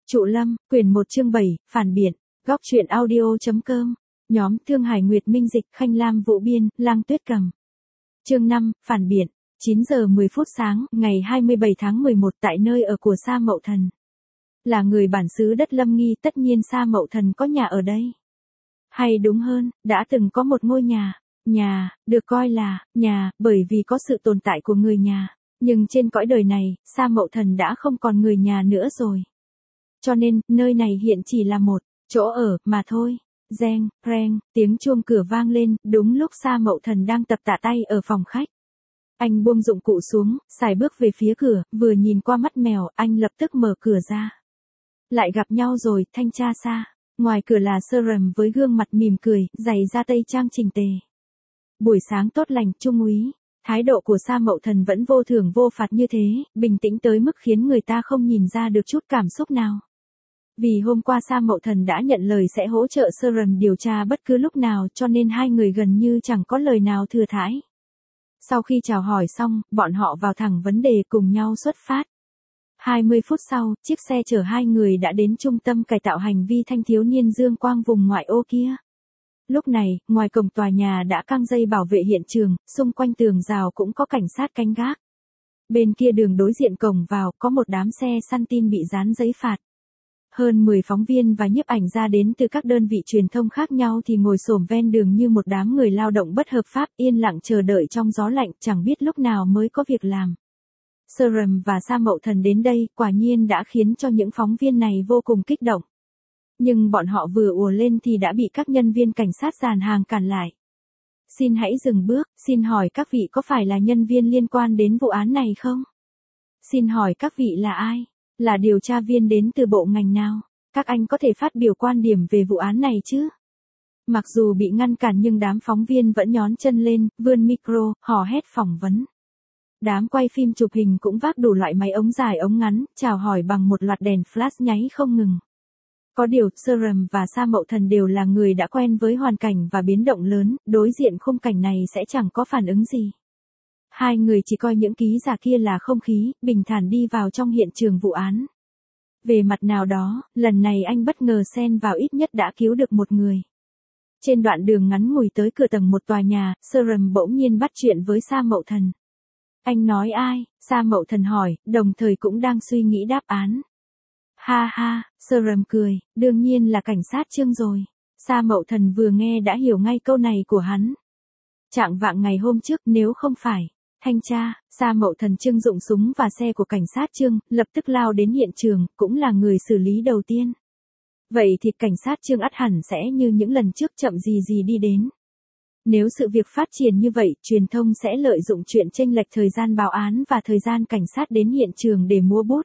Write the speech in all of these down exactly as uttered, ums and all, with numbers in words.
Trụ Lâm, quyển một chương bảy, phản biện, góc truyện audio.com, nhóm Thương Hải Nguyệt Minh Dịch, Khanh Lam Vũ Biên, Lang Tuyết Cầm. Chương năm, phản biện, chín giờ mười phút sáng, ngày hai mươi bảy tháng mười một tại nơi ở của Sa Mậu Thần. Là người bản xứ đất Lâm Nghi, tất nhiên Sa Mậu Thần có nhà ở đây. Hay đúng hơn, đã từng có một ngôi nhà, nhà, được coi là, nhà, bởi vì có sự tồn tại của người nhà. Nhưng trên cõi đời này, Sa Mậu Thần đã không còn người nhà nữa rồi. Cho nên, nơi này hiện chỉ là một chỗ ở, mà thôi. Reng, reng, tiếng chuông cửa vang lên, đúng lúc Sa Mậu Thần đang tập tạ tay ở phòng khách. Anh buông dụng cụ xuống, xài bước về phía cửa, vừa nhìn qua mắt mèo, anh lập tức mở cửa ra. Lại gặp nhau rồi, thanh tra Sa. Ngoài cửa là Sơ Rầm với gương mặt mỉm cười, giày da tây trang chỉnh tề. Buổi sáng tốt lành, Trung úy. Thái độ của Sa Mậu Thần vẫn vô thưởng vô phạt như thế, bình tĩnh tới mức khiến người ta không nhìn ra được chút cảm xúc nào. Vì hôm qua Sa Mậu Thần đã nhận lời sẽ hỗ trợ Sơ Rầm điều tra bất cứ lúc nào, cho nên hai người gần như chẳng có lời nào thừa thãi. Sau khi chào hỏi xong, bọn họ vào thẳng vấn đề, cùng nhau xuất phát. hai mươi phút sau, chiếc xe chở hai người đã đến trung tâm cải tạo hành vi thanh thiếu niên Dương Quang vùng ngoại ô kia. Lúc này, ngoài cổng tòa nhà đã căng dây bảo vệ hiện trường, xung quanh tường rào cũng có cảnh sát canh gác. Bên kia đường đối diện cổng vào, có một đám xe săn tin bị dán giấy phạt. Hơn mười phóng viên và nhiếp ảnh gia đến từ các đơn vị truyền thông khác nhau thì ngồi xổm ven đường như một đám người lao động bất hợp pháp, yên lặng chờ đợi trong gió lạnh, chẳng biết lúc nào mới có việc làm. Sơ Rầm và Sa Mậu Thần đến đây, quả nhiên đã khiến cho những phóng viên này vô cùng kích động. Nhưng bọn họ vừa ùa lên thì đã bị các nhân viên cảnh sát dàn hàng cản lại. Xin hãy dừng bước, xin hỏi các vị có phải là nhân viên liên quan đến vụ án này không? Xin hỏi các vị là ai? Là điều tra viên đến từ bộ ngành nào? Các anh có thể phát biểu quan điểm về vụ án này chứ? Mặc dù bị ngăn cản nhưng đám phóng viên vẫn nhón chân lên, vươn micro, hò hét phỏng vấn. Đám quay phim chụp hình cũng vác đủ loại máy ống dài ống ngắn, chào hỏi bằng một loạt đèn flash nháy không ngừng. Có điều, Sơ Rầm và Sa Mậu Thần đều là người đã quen với hoàn cảnh và biến động lớn, đối diện khung cảnh này sẽ chẳng có phản ứng gì. Hai người chỉ coi những ký giả kia là không khí, bình thản đi vào trong hiện trường vụ án. Về mặt nào đó, lần này anh bất ngờ xen vào, ít nhất đã cứu được một người. Trên đoạn đường ngắn ngủi tới cửa tầng một tòa nhà, Sơ Rầm bỗng nhiên bắt chuyện với Sa Mậu Thần. Anh nói ai? Sa Mậu Thần hỏi, đồng thời cũng đang suy nghĩ đáp án. Ha ha, Sơ Rầm cười, đương nhiên là cảnh sát Trương rồi. Sa Mậu Thần vừa nghe đã hiểu ngay câu này của hắn. Trạng vạng ngày hôm trước, nếu không phải thanh tra, Sa Mậu Thần trưng dụng súng và xe của cảnh sát Trương, lập tức lao đến hiện trường, cũng là người xử lý đầu tiên. Vậy thì cảnh sát Trương ắt hẳn sẽ như những lần trước chậm gì gì đi đến. Nếu sự việc phát triển như vậy, truyền thông sẽ lợi dụng chuyện chênh lệch thời gian báo án và thời gian cảnh sát đến hiện trường để mua bút.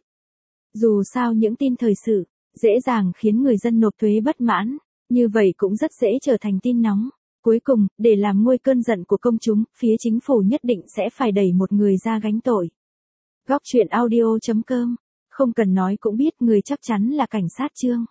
Dù sao những tin thời sự, dễ dàng khiến người dân nộp thuế bất mãn, như vậy cũng rất dễ trở thành tin nóng. Cuối cùng, để làm nguôi cơn giận của công chúng, phía chính phủ nhất định sẽ phải đẩy một người ra gánh tội. Góc truyện audio.com, không cần nói cũng biết người chắc chắn là cảnh sát Trương.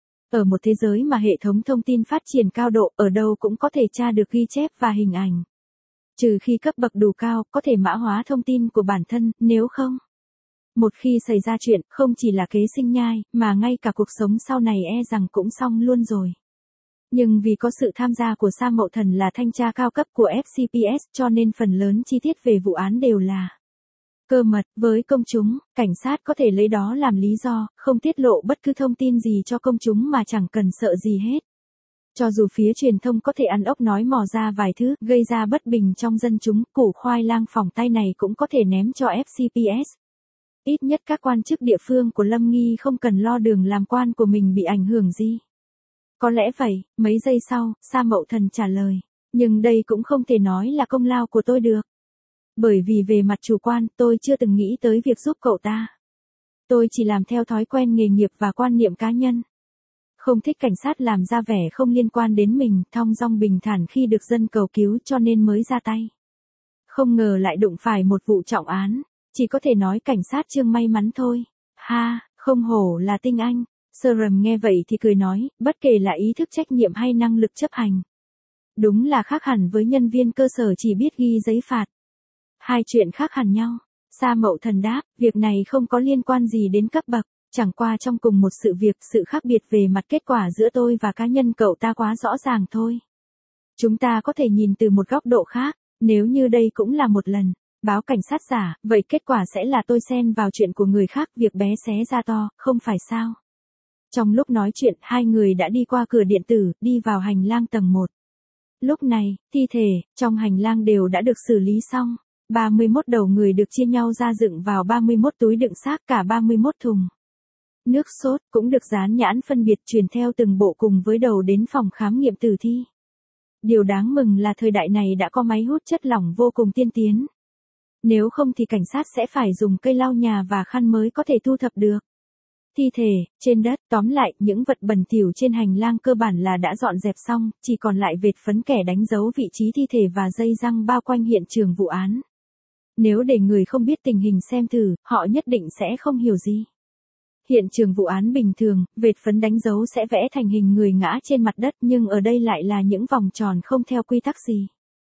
Ở một thế giới mà hệ thống thông tin phát triển cao độ, ở đâu cũng có thể tra được ghi chép và hình ảnh. Trừ khi cấp bậc đủ cao, có thể mã hóa thông tin của bản thân, nếu không. Một khi xảy ra chuyện, không chỉ là kế sinh nhai, mà ngay cả cuộc sống sau này e rằng cũng xong luôn rồi. Nhưng vì có sự tham gia của Sa Mậu Thần là thanh tra cao cấp của ép xê pê ét, cho nên phần lớn chi tiết về vụ án đều là cơ mật với công chúng. Cảnh sát có thể lấy đó làm lý do, không tiết lộ bất cứ thông tin gì cho công chúng mà chẳng cần sợ gì hết. Cho dù phía truyền thông có thể ăn ốc nói mò ra vài thứ, gây ra bất bình trong dân chúng, củ khoai lang phỏng tay này cũng có thể ném cho ép xê pê ét. Ít nhất các quan chức địa phương của Lâm Nghi không cần lo đường làm quan của mình bị ảnh hưởng gì. Có lẽ vậy, mấy giây sau, Sa Mậu Thần trả lời. Nhưng đây cũng không thể nói là công lao của tôi được. Bởi vì về mặt chủ quan, tôi chưa từng nghĩ tới việc giúp cậu ta. Tôi chỉ làm theo thói quen nghề nghiệp và quan niệm cá nhân. Không thích cảnh sát làm ra vẻ không liên quan đến mình, thong dong bình thản khi được dân cầu cứu cho nên mới ra tay. Không ngờ lại đụng phải một vụ trọng án, chỉ có thể nói cảnh sát Trương may mắn thôi. Ha, không hổ là tinh anh. Sơ Rầm nghe vậy thì cười nói, bất kể là ý thức trách nhiệm hay năng lực chấp hành. Đúng là khác hẳn với nhân viên cơ sở chỉ biết ghi giấy phạt. Hai chuyện khác hẳn nhau. Sa Mậu Thần đáp, việc này không có liên quan gì đến cấp bậc. Chẳng qua trong cùng một sự việc, sự khác biệt về mặt kết quả giữa tôi và cá nhân cậu ta quá rõ ràng thôi. Chúng ta có thể nhìn từ một góc độ khác, nếu như đây cũng là một lần báo cảnh sát giả, vậy kết quả sẽ là tôi xen vào chuyện của người khác, việc bé xé ra to, không phải sao? Trong lúc nói chuyện, hai người đã đi qua cửa điện tử, đi vào hành lang tầng một. Lúc này, thi thể trong hành lang đều đã được xử lý xong. ba mươi mốt đầu người được chia nhau ra dựng vào ba mươi mốt túi đựng xác, cả ba mươi mốt thùng nước sốt cũng được dán nhãn phân biệt truyền theo từng bộ cùng với đầu đến phòng khám nghiệm tử thi. Điều đáng mừng là thời đại này đã có máy hút chất lỏng vô cùng tiên tiến. Nếu không thì cảnh sát sẽ phải dùng cây lau nhà và khăn mới có thể thu thập được thi thể trên đất. Tóm lại, những vật bẩn thỉu trên hành lang cơ bản là đã dọn dẹp xong, chỉ còn lại vệt phấn kẻ đánh dấu vị trí thi thể và dây răng bao quanh hiện trường vụ án. Nếu để người không biết tình hình xem thử, họ nhất định sẽ không hiểu gì. Hiện trường vụ án bình thường, vệt phấn đánh dấu sẽ vẽ thành hình người ngã trên mặt đất, nhưng ở đây lại là những vòng tròn không theo quy tắc gì.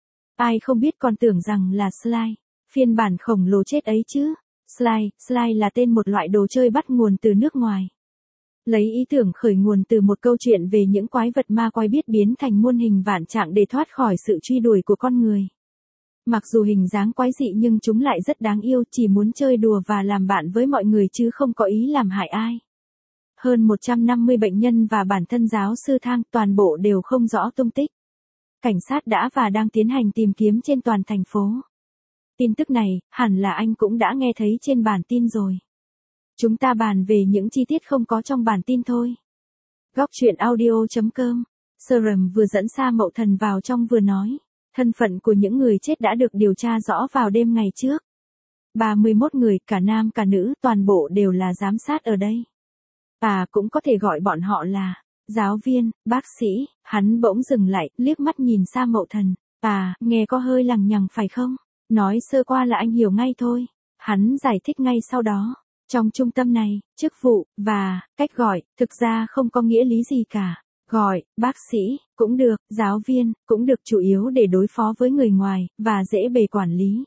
Ai không biết còn tưởng rằng là slide, phiên bản khổng lồ chết ấy chứ. Slide, slide là tên một loại đồ chơi bắt nguồn từ nước ngoài. Lấy ý tưởng khởi nguồn từ một câu chuyện về những quái vật ma quái biết biến thành muôn hình vạn trạng để thoát khỏi sự truy đuổi của con người. Mặc dù hình dáng quái dị nhưng chúng lại rất đáng yêu, chỉ muốn chơi đùa và làm bạn với mọi người chứ không có ý làm hại ai. Hơn một trăm năm mươi bệnh nhân và bản thân giáo sư Thang, toàn bộ đều không rõ tung tích. Cảnh sát đã và đang tiến hành tìm kiếm trên toàn thành phố. Tin tức này, hẳn là anh cũng đã nghe thấy trên bản tin rồi. Chúng ta bàn về những chi tiết không có trong bản tin thôi. Góc truyện audio chấm com. Serum vừa dẫn Sa Mậu Thần vào trong vừa nói. Thân phận của những người chết đã được điều tra rõ vào đêm ngày trước. ba mươi mốt người, cả nam cả nữ, toàn bộ đều là giám sát ở đây. À, cũng có thể gọi bọn họ là giáo viên, bác sĩ. Hắn bỗng dừng lại, liếc mắt nhìn Sa Mậu Thần. À, nghe có hơi lằng nhằng phải không? Nói sơ qua là anh hiểu ngay thôi. Hắn giải thích ngay sau đó. Trong trung tâm này, chức vụ, và cách gọi, thực ra không có nghĩa lý gì cả. Gọi, bác sĩ, cũng được, giáo viên, cũng được, chủ yếu để đối phó với người ngoài, và dễ bề quản lý.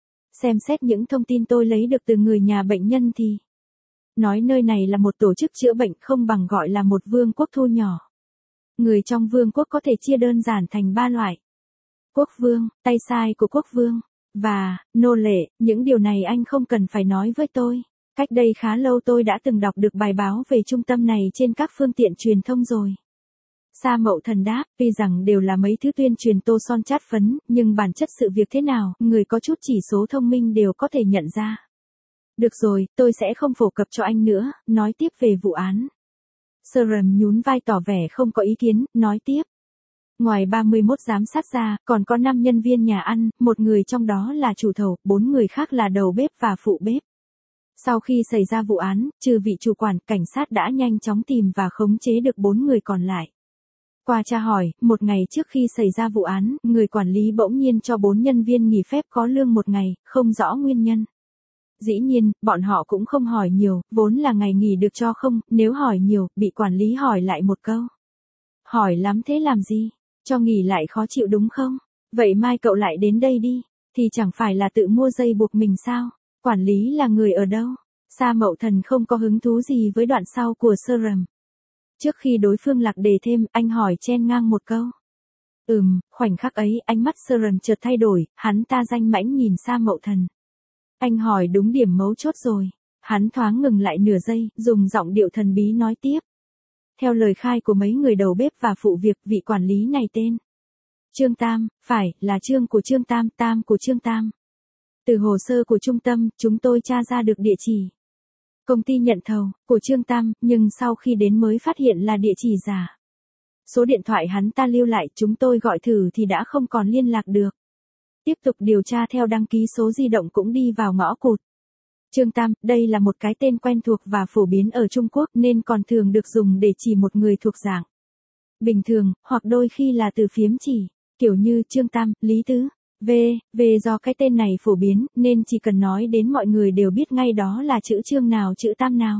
Xem xét những thông tin tôi lấy được từ người nhà bệnh nhân thì nói nơi này là một tổ chức chữa bệnh không bằng gọi là một vương quốc thu nhỏ. Người trong vương quốc có thể chia đơn giản thành ba loại. Quốc vương, tay sai của quốc vương, và nô lệ. Những điều này anh không cần phải nói với tôi. Cách đây khá lâu tôi đã từng đọc được bài báo về trung tâm này trên các phương tiện truyền thông rồi. Sa Mậu Thần đáp, tuy rằng đều là mấy thứ tuyên truyền tô son chát phấn, nhưng bản chất sự việc thế nào, người có chút chỉ số thông minh đều có thể nhận ra. Được rồi, tôi sẽ không phổ cập cho anh nữa, nói tiếp về vụ án. Serum nhún vai tỏ vẻ không có ý kiến, nói tiếp. Ngoài ba mươi mốt giám sát ra, còn có năm nhân viên nhà ăn, một người trong đó là chủ thầu, bốn người khác là đầu bếp và phụ bếp. Sau khi xảy ra vụ án, trừ vị chủ quản, cảnh sát đã nhanh chóng tìm và khống chế được bốn người còn lại. Qua tra hỏi, một ngày trước khi xảy ra vụ án, người quản lý bỗng nhiên cho bốn nhân viên nghỉ phép có lương một ngày, không rõ nguyên nhân. Dĩ nhiên, bọn họ cũng không hỏi nhiều, vốn là ngày nghỉ được cho không, nếu hỏi nhiều, bị quản lý hỏi lại một câu. Hỏi lắm thế làm gì? Cho nghỉ lại khó chịu đúng không? Vậy mai cậu lại đến đây đi, thì chẳng phải là tự mua dây buộc mình sao? Quản lý là người ở đâu? Sa Mậu Thần không có hứng thú gì với đoạn sau của Serum. Trước khi đối phương lạc đề thêm, anh hỏi chen ngang một câu. Ừm, khoảnh khắc ấy, ánh mắt Serum chợt thay đổi, hắn ta danh mãnh nhìn Sa Mậu Thần. Anh hỏi đúng điểm mấu chốt rồi. Hắn thoáng ngừng lại nửa giây, dùng giọng điệu thần bí nói tiếp. Theo lời khai của mấy người đầu bếp và phụ việc, vị quản lý này tên Trương Tam, phải, là Trương của Trương Tam, Tam của Trương Tam. Từ hồ sơ của trung tâm, chúng tôi tra ra được địa chỉ công ty nhận thầu của Trương Tam, nhưng sau khi đến mới phát hiện là địa chỉ giả. Số điện thoại hắn ta lưu lại, chúng tôi gọi thử thì đã không còn liên lạc được. Tiếp tục điều tra theo đăng ký số di động cũng đi vào ngõ cụt. Trương Tam, đây là một cái tên quen thuộc và phổ biến ở Trung Quốc nên còn thường được dùng để chỉ một người thuộc dạng bình thường, hoặc đôi khi là từ phiếm chỉ, kiểu như Trương Tam, Lý Tứ. V, về do cái tên này phổ biến, nên chỉ cần nói đến mọi người đều biết ngay đó là chữ Trương nào chữ Tam nào.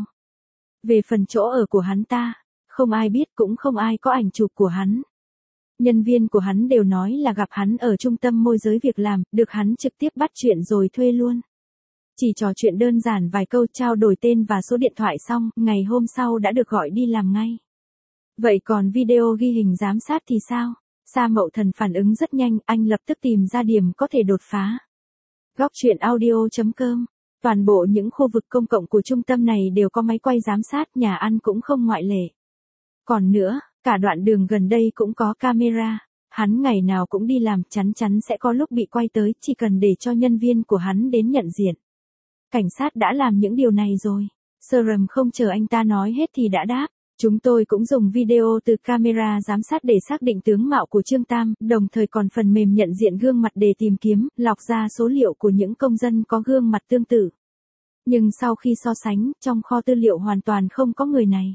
Về phần chỗ ở của hắn ta, không ai biết cũng không ai có ảnh chụp của hắn. Nhân viên của hắn đều nói là gặp hắn ở trung tâm môi giới việc làm, được hắn trực tiếp bắt chuyện rồi thuê luôn. Chỉ trò chuyện đơn giản vài câu trao đổi tên và số điện thoại xong, ngày hôm sau đã được gọi đi làm ngay. Vậy còn video ghi hình giám sát thì sao? Sa Mậu Thần phản ứng rất nhanh, anh lập tức tìm ra điểm có thể đột phá. Góc truyện audio chấm com. Toàn bộ những khu vực công cộng của trung tâm này đều có máy quay giám sát, nhà ăn cũng không ngoại lệ. Còn nữa, cả đoạn đường gần đây cũng có camera. Hắn ngày nào cũng đi làm, chắn chắn sẽ có lúc bị quay tới, chỉ cần để cho nhân viên của hắn đến nhận diện. Cảnh sát đã làm những điều này rồi. Srem không chờ anh ta nói hết thì đã đáp. Chúng tôi cũng dùng video từ camera giám sát để xác định tướng mạo của Trương Tam, đồng thời còn phần mềm nhận diện gương mặt để tìm kiếm, lọc ra số liệu của những công dân có gương mặt tương tự. Nhưng sau khi so sánh, trong kho tư liệu hoàn toàn không có người này.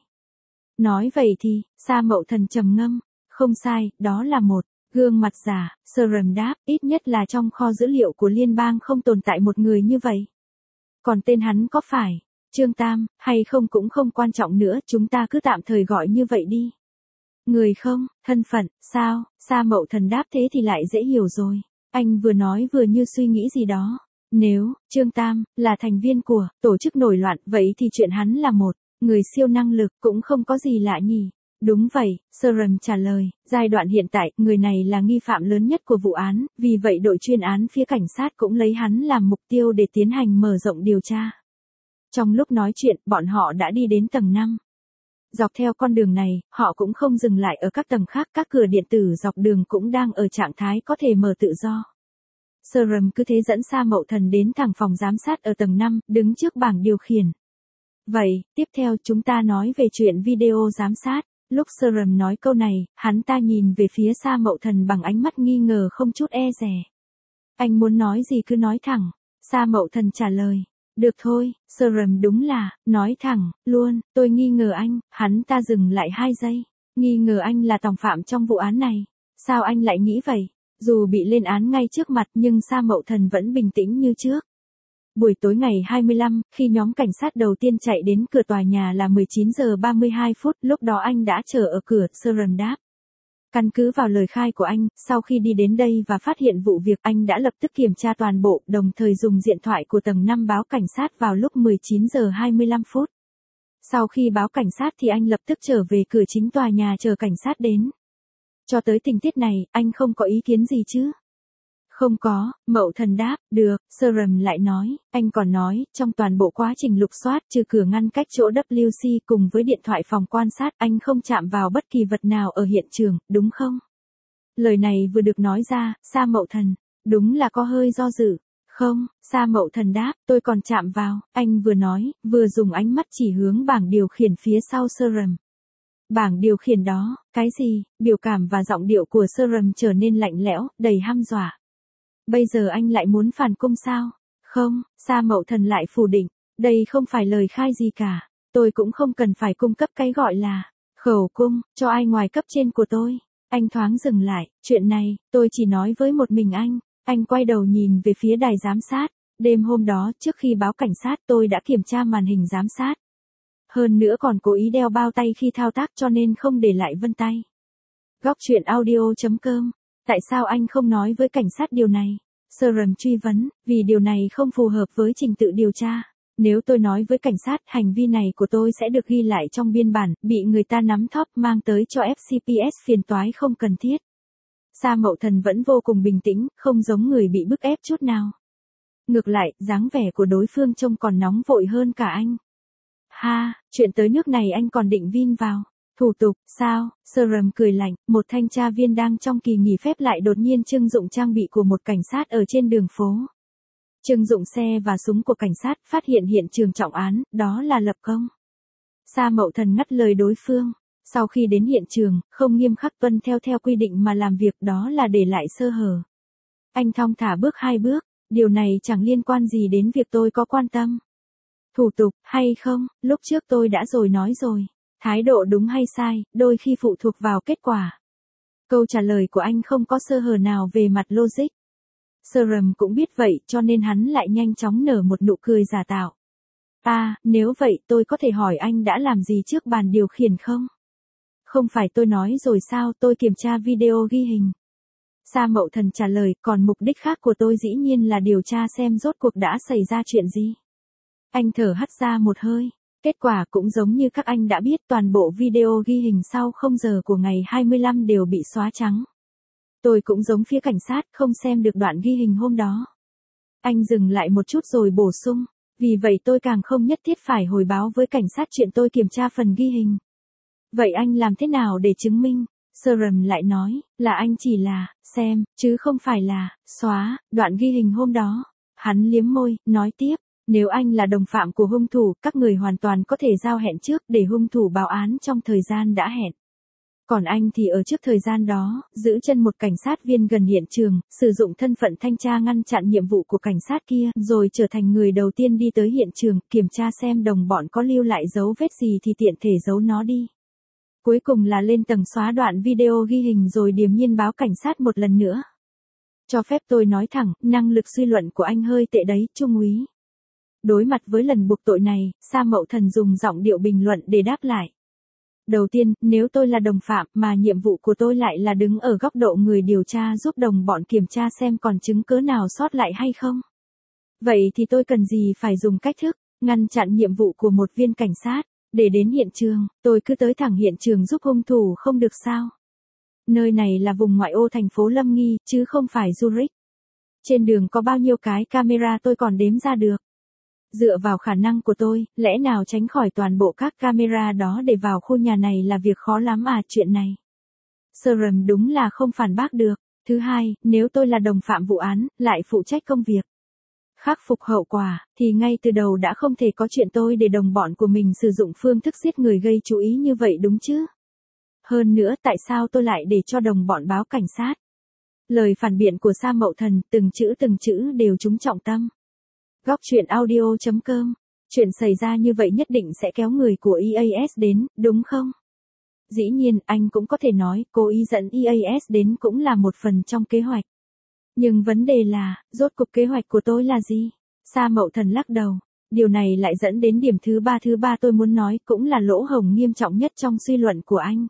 Nói vậy thì, Sa Mậu Thần trầm ngâm, không sai, đó là một gương mặt giả. Srem đáp, ít nhất là trong kho dữ liệu của liên bang không tồn tại một người như vậy. Còn tên hắn có phải Trương Tam, hay không cũng không quan trọng nữa, chúng ta cứ tạm thời gọi như vậy đi. Người không, thân phận, sao? Sa Mậu Thần đáp thế thì lại dễ hiểu rồi. Anh vừa nói vừa như suy nghĩ gì đó. Nếu, Trương Tam, là thành viên của tổ chức nổi loạn, vậy thì chuyện hắn là một người siêu năng lực cũng không có gì lạ nhỉ. Đúng vậy, Srem trả lời, giai đoạn hiện tại, người này là nghi phạm lớn nhất của vụ án, vì vậy đội chuyên án phía cảnh sát cũng lấy hắn làm mục tiêu để tiến hành mở rộng điều tra. Trong lúc nói chuyện, bọn họ đã đi đến tầng năm. Dọc theo con đường này, họ cũng không dừng lại ở các tầng khác, các cửa điện tử dọc đường cũng đang ở trạng thái có thể mở tự do. Srem cứ thế dẫn Sa Mậu Thần đến thẳng phòng giám sát ở tầng năm, đứng trước bảng điều khiển. Vậy, tiếp theo chúng ta nói về chuyện video giám sát. Lúc Srem nói câu này, hắn ta nhìn về phía Sa Mậu Thần bằng ánh mắt nghi ngờ không chút e dè. Anh muốn nói gì cứ nói thẳng. Sa Mậu Thần trả lời. Được thôi, Srem đúng là, nói thẳng, luôn, tôi nghi ngờ anh. Hắn ta dừng lại hai giây. Nghi ngờ anh là tòng phạm trong vụ án này. Sao anh lại nghĩ vậy? Dù bị lên án ngay trước mặt nhưng Sa Mậu Thần vẫn bình tĩnh như trước. Buổi tối ngày hai mươi lăm, khi nhóm cảnh sát đầu tiên chạy đến cửa tòa nhà là mười chín giờ ba mươi hai phút, lúc đó anh đã chờ ở cửa. Srem đáp. Căn cứ vào lời khai của anh, sau khi đi đến đây và phát hiện vụ việc, anh đã lập tức kiểm tra toàn bộ, đồng thời dùng điện thoại của tầng năm báo cảnh sát vào lúc mười chín giờ hai mươi lăm phút. Sau khi báo cảnh sát thì anh lập tức trở về cửa chính tòa nhà chờ cảnh sát đến. Cho tới tình tiết này, anh không có ý kiến gì chứ? Không có, Mậu Thần đáp, được. Srem lại nói, anh còn nói, trong toàn bộ quá trình lục soát, trừ cửa ngăn cách chỗ W C cùng với điện thoại phòng quan sát, anh không chạm vào bất kỳ vật nào ở hiện trường, đúng không? Lời này vừa được nói ra, Sa Mậu Thần, đúng là có hơi do dự. Không, Sa Mậu Thần đáp, tôi còn chạm vào. Anh vừa nói, vừa dùng ánh mắt chỉ hướng bảng điều khiển phía sau Srem. Bảng điều khiển đó, cái gì? Biểu cảm và giọng điệu của Srem trở nên lạnh lẽo, đầy hăm dọa. Bây giờ anh lại muốn phản cung sao? Không, Sa Mậu Thần lại phủ định. Đây không phải lời khai gì cả. Tôi cũng không cần phải cung cấp cái gọi là khẩu cung cho ai ngoài cấp trên của tôi. Anh thoáng dừng lại. Chuyện này, tôi chỉ nói với một mình anh. Anh quay đầu nhìn về phía đài giám sát. Đêm hôm đó, trước khi báo cảnh sát, tôi đã kiểm tra màn hình giám sát. Hơn nữa còn cố ý đeo bao tay khi thao tác cho nên không để lại vân tay. Góc truyện audio chấm com. Tại sao anh không nói với cảnh sát điều này? Srem truy vấn, vì điều này không phù hợp với trình tự điều tra. Nếu tôi nói với cảnh sát, hành vi này của tôi sẽ được ghi lại trong biên bản, bị người ta nắm thóp mang tới cho ép xê pê ét phiền toái không cần thiết. Sa Mậu Thần vẫn vô cùng bình tĩnh, không giống người bị bức ép chút nào. Ngược lại, dáng vẻ của đối phương trông còn nóng vội hơn cả anh. Ha, chuyện tới nước này anh còn định vin vào. Thủ tục, sao? Srem cười lạnh, một thanh tra viên đang trong kỳ nghỉ phép lại đột nhiên trưng dụng trang bị của một cảnh sát ở trên đường phố. Trưng dụng xe và súng của cảnh sát, phát hiện hiện trường trọng án, đó là lập công. Sa Mậu Thần ngắt lời đối phương. Sau khi đến hiện trường, không nghiêm khắc tuân theo theo quy định mà làm việc, đó là để lại sơ hở. Anh thong thả bước hai bước, điều này chẳng liên quan gì đến việc tôi có quan tâm. Thủ tục, hay không, lúc trước tôi đã rồi nói rồi. Thái độ đúng hay sai, đôi khi phụ thuộc vào kết quả. Câu trả lời của anh không có sơ hở nào về mặt logic. Srem cũng biết vậy cho nên hắn lại nhanh chóng nở một nụ cười giả tạo. À, nếu vậy tôi có thể hỏi anh đã làm gì trước bàn điều khiển không? Không phải tôi nói rồi sao, tôi kiểm tra video ghi hình. Sa Mậu Thần trả lời, còn mục đích khác của tôi dĩ nhiên là điều tra xem rốt cuộc đã xảy ra chuyện gì. Anh thở hắt ra một hơi. Kết quả cũng giống như các anh đã biết, toàn bộ video ghi hình sau không giờ của ngày hai mươi lăm đều bị xóa trắng. Tôi cũng giống phía cảnh sát, không xem được đoạn ghi hình hôm đó. Anh dừng lại một chút rồi bổ sung, vì vậy tôi càng không nhất thiết phải hồi báo với cảnh sát chuyện tôi kiểm tra phần ghi hình. Vậy anh làm thế nào để chứng minh? Sram lại nói, là anh chỉ là, xem, chứ không phải là, xóa, đoạn ghi hình hôm đó. Hắn liếm môi, nói tiếp, nếu anh là đồng phạm của hung thủ, các người hoàn toàn có thể giao hẹn trước để hung thủ báo án trong thời gian đã hẹn. Còn anh thì ở trước thời gian đó, giữ chân một cảnh sát viên gần hiện trường, sử dụng thân phận thanh tra ngăn chặn nhiệm vụ của cảnh sát kia, rồi trở thành người đầu tiên đi tới hiện trường, kiểm tra xem đồng bọn có lưu lại dấu vết gì thì tiện thể giấu nó đi. Cuối cùng là lên tầng xóa đoạn video ghi hình rồi điềm nhiên báo cảnh sát một lần nữa. Cho phép tôi nói thẳng, năng lực suy luận của anh hơi tệ đấy, Trung úy. Đối mặt với lần buộc tội này, Sa Mậu Thần dùng giọng điệu bình luận để đáp lại. Đầu tiên, nếu tôi là đồng phạm mà nhiệm vụ của tôi lại là đứng ở góc độ người điều tra giúp đồng bọn kiểm tra xem còn chứng cứ nào sót lại hay không. Vậy thì tôi cần gì phải dùng cách thức, ngăn chặn nhiệm vụ của một viên cảnh sát, để đến hiện trường, tôi cứ tới thẳng hiện trường giúp hung thủ không được sao. Nơi này là vùng ngoại ô thành phố Lâm Nghi, chứ không phải Zurich. Trên đường có bao nhiêu cái camera tôi còn đếm ra được. Dựa vào khả năng của tôi, lẽ nào tránh khỏi toàn bộ các camera đó để vào khu nhà này là việc khó lắm à chuyện này. Sram đúng là không phản bác được. Thứ hai, nếu tôi là đồng phạm vụ án, lại phụ trách công việc khắc phục hậu quả, thì ngay từ đầu đã không thể có chuyện tôi để đồng bọn của mình sử dụng phương thức giết người gây chú ý như vậy đúng chứ. Hơn nữa tại sao tôi lại để cho đồng bọn báo cảnh sát? Lời phản biện của Sa Mậu Thần, từng chữ từng chữ đều trúng trọng tâm. Góc truyện audio chấm com. Chuyện xảy ra như vậy nhất định sẽ kéo người của e a ét đến, đúng không? Dĩ nhiên, anh cũng có thể nói, cố ý dẫn e a ét đến cũng là một phần trong kế hoạch. Nhưng vấn đề là, rốt cuộc kế hoạch của tôi là gì? Sa Mậu Thần lắc đầu. Điều này lại dẫn đến điểm thứ ba thứ ba tôi muốn nói cũng là lỗ hổng nghiêm trọng nhất trong suy luận của anh.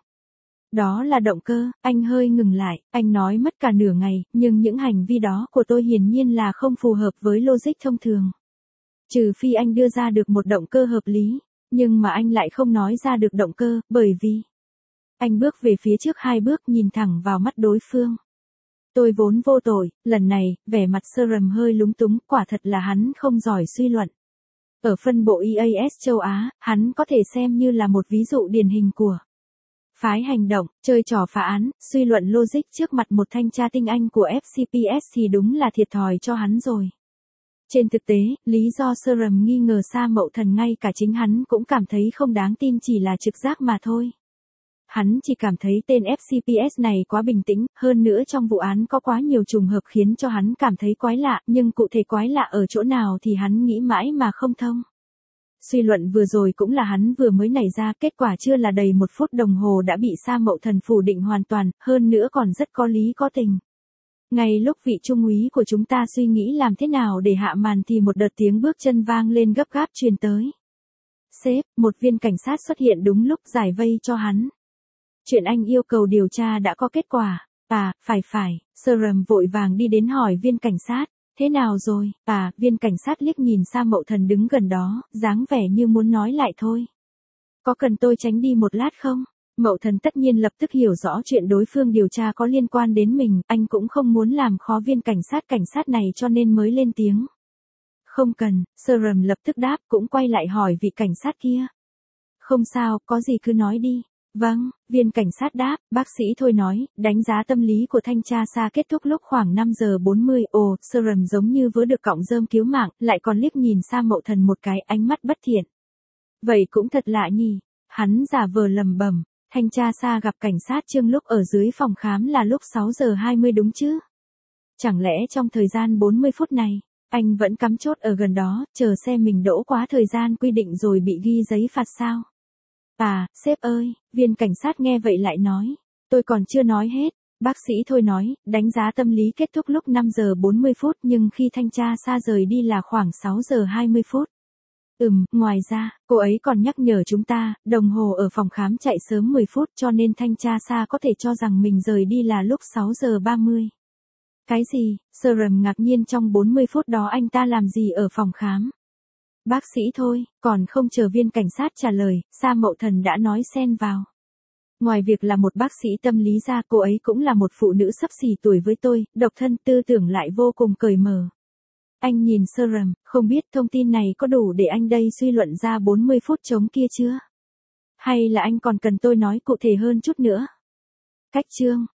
Đó là động cơ. Anh hơi ngừng lại, anh nói mất cả nửa ngày, nhưng những hành vi đó của tôi hiển nhiên là không phù hợp với logic thông thường. Trừ phi anh đưa ra được một động cơ hợp lý, nhưng mà anh lại không nói ra được động cơ, bởi vì... Anh bước về phía trước hai bước nhìn thẳng vào mắt đối phương. Tôi vốn vô tội, lần này, vẻ mặt Sram hơi lúng túng, quả thật là hắn không giỏi suy luận. Ở phân bộ e a ét châu Á, hắn có thể xem như là một ví dụ điển hình của phái hành động, chơi trò phá án, suy luận logic trước mặt một thanh tra tinh anh của ép xê pê ét thì đúng là thiệt thòi cho hắn rồi. Trên thực tế, lý do Sram nghi ngờ Sa Mậu Thần ngay cả chính hắn cũng cảm thấy không đáng tin chỉ là trực giác mà thôi. Hắn chỉ cảm thấy tên ép xê pê ét này quá bình tĩnh, hơn nữa trong vụ án có quá nhiều trùng hợp khiến cho hắn cảm thấy quái lạ, nhưng cụ thể quái lạ ở chỗ nào thì hắn nghĩ mãi mà không thông. Suy luận vừa rồi cũng là hắn vừa mới nảy ra, kết quả chưa là đầy một phút đồng hồ đã bị Sa Mậu Thần phủ định hoàn toàn, hơn nữa còn rất có lý có tình. Ngay lúc vị trung úy của chúng ta suy nghĩ làm thế nào để hạ màn thì một đợt tiếng bước chân vang lên gấp gáp truyền tới. Sếp, một viên cảnh sát xuất hiện đúng lúc giải vây cho hắn. Chuyện anh yêu cầu điều tra đã có kết quả. À, phải phải, Sram vội vàng đi đến hỏi viên cảnh sát. Thế nào rồi? À, viên cảnh sát liếc nhìn Sa Mậu Thần đứng gần đó, dáng vẻ như muốn nói lại thôi. Có cần tôi tránh đi một lát không? Mậu Thần tất nhiên lập tức hiểu rõ chuyện đối phương điều tra có liên quan đến mình, anh cũng không muốn làm khó viên cảnh sát cảnh sát này cho nên mới lên tiếng. Không cần, Sram lập tức đáp, cũng quay lại hỏi vị cảnh sát kia. Không sao, có gì cứ nói đi. Vâng, viên cảnh sát đáp, bác sĩ thôi nói, đánh giá tâm lý của thanh tra Sa kết thúc lúc khoảng năm giờ bốn mươi. Ồ, Sram giống như vớ được cọng rơm cứu mạng, lại còn liếc nhìn Sa Mậu Thần một cái, ánh mắt bất thiện. Vậy cũng thật lạ nhỉ, hắn giả vờ lầm bầm, thanh tra Sa gặp cảnh sát Trương lúc ở dưới phòng khám là lúc sáu giờ hai mươi đúng chứ? Chẳng lẽ trong thời gian bốn mươi phút này, anh vẫn cắm chốt ở gần đó, chờ xe mình đỗ quá thời gian quy định rồi bị ghi giấy phạt sao? À, sếp ơi, viên cảnh sát nghe vậy lại nói, tôi còn chưa nói hết, bác sĩ thôi nói, đánh giá tâm lý kết thúc lúc năm giờ bốn mươi phút nhưng khi thanh tra Sa rời đi là khoảng sáu giờ hai mươi phút. Ừm, ngoài ra, cô ấy còn nhắc nhở chúng ta, đồng hồ ở phòng khám chạy sớm mười phút cho nên thanh tra Sa có thể cho rằng mình rời đi là lúc sáu giờ ba mươi. Cái gì? Sram ngạc nhiên, trong bốn mươi phút đó anh ta làm gì ở phòng khám? Bác sĩ thôi, còn không chờ viên cảnh sát trả lời, Sa Mậu Thần đã nói xen vào. Ngoài việc là một bác sĩ tâm lý ra, cô ấy cũng là một phụ nữ xấp xỉ tuổi với tôi, độc thân, tư tưởng lại vô cùng cởi mở. Anh nhìn Sram, không biết thông tin này có đủ để anh đây suy luận ra bốn mươi phút trống kia chưa? Hay là anh còn cần tôi nói cụ thể hơn chút nữa? Cách chương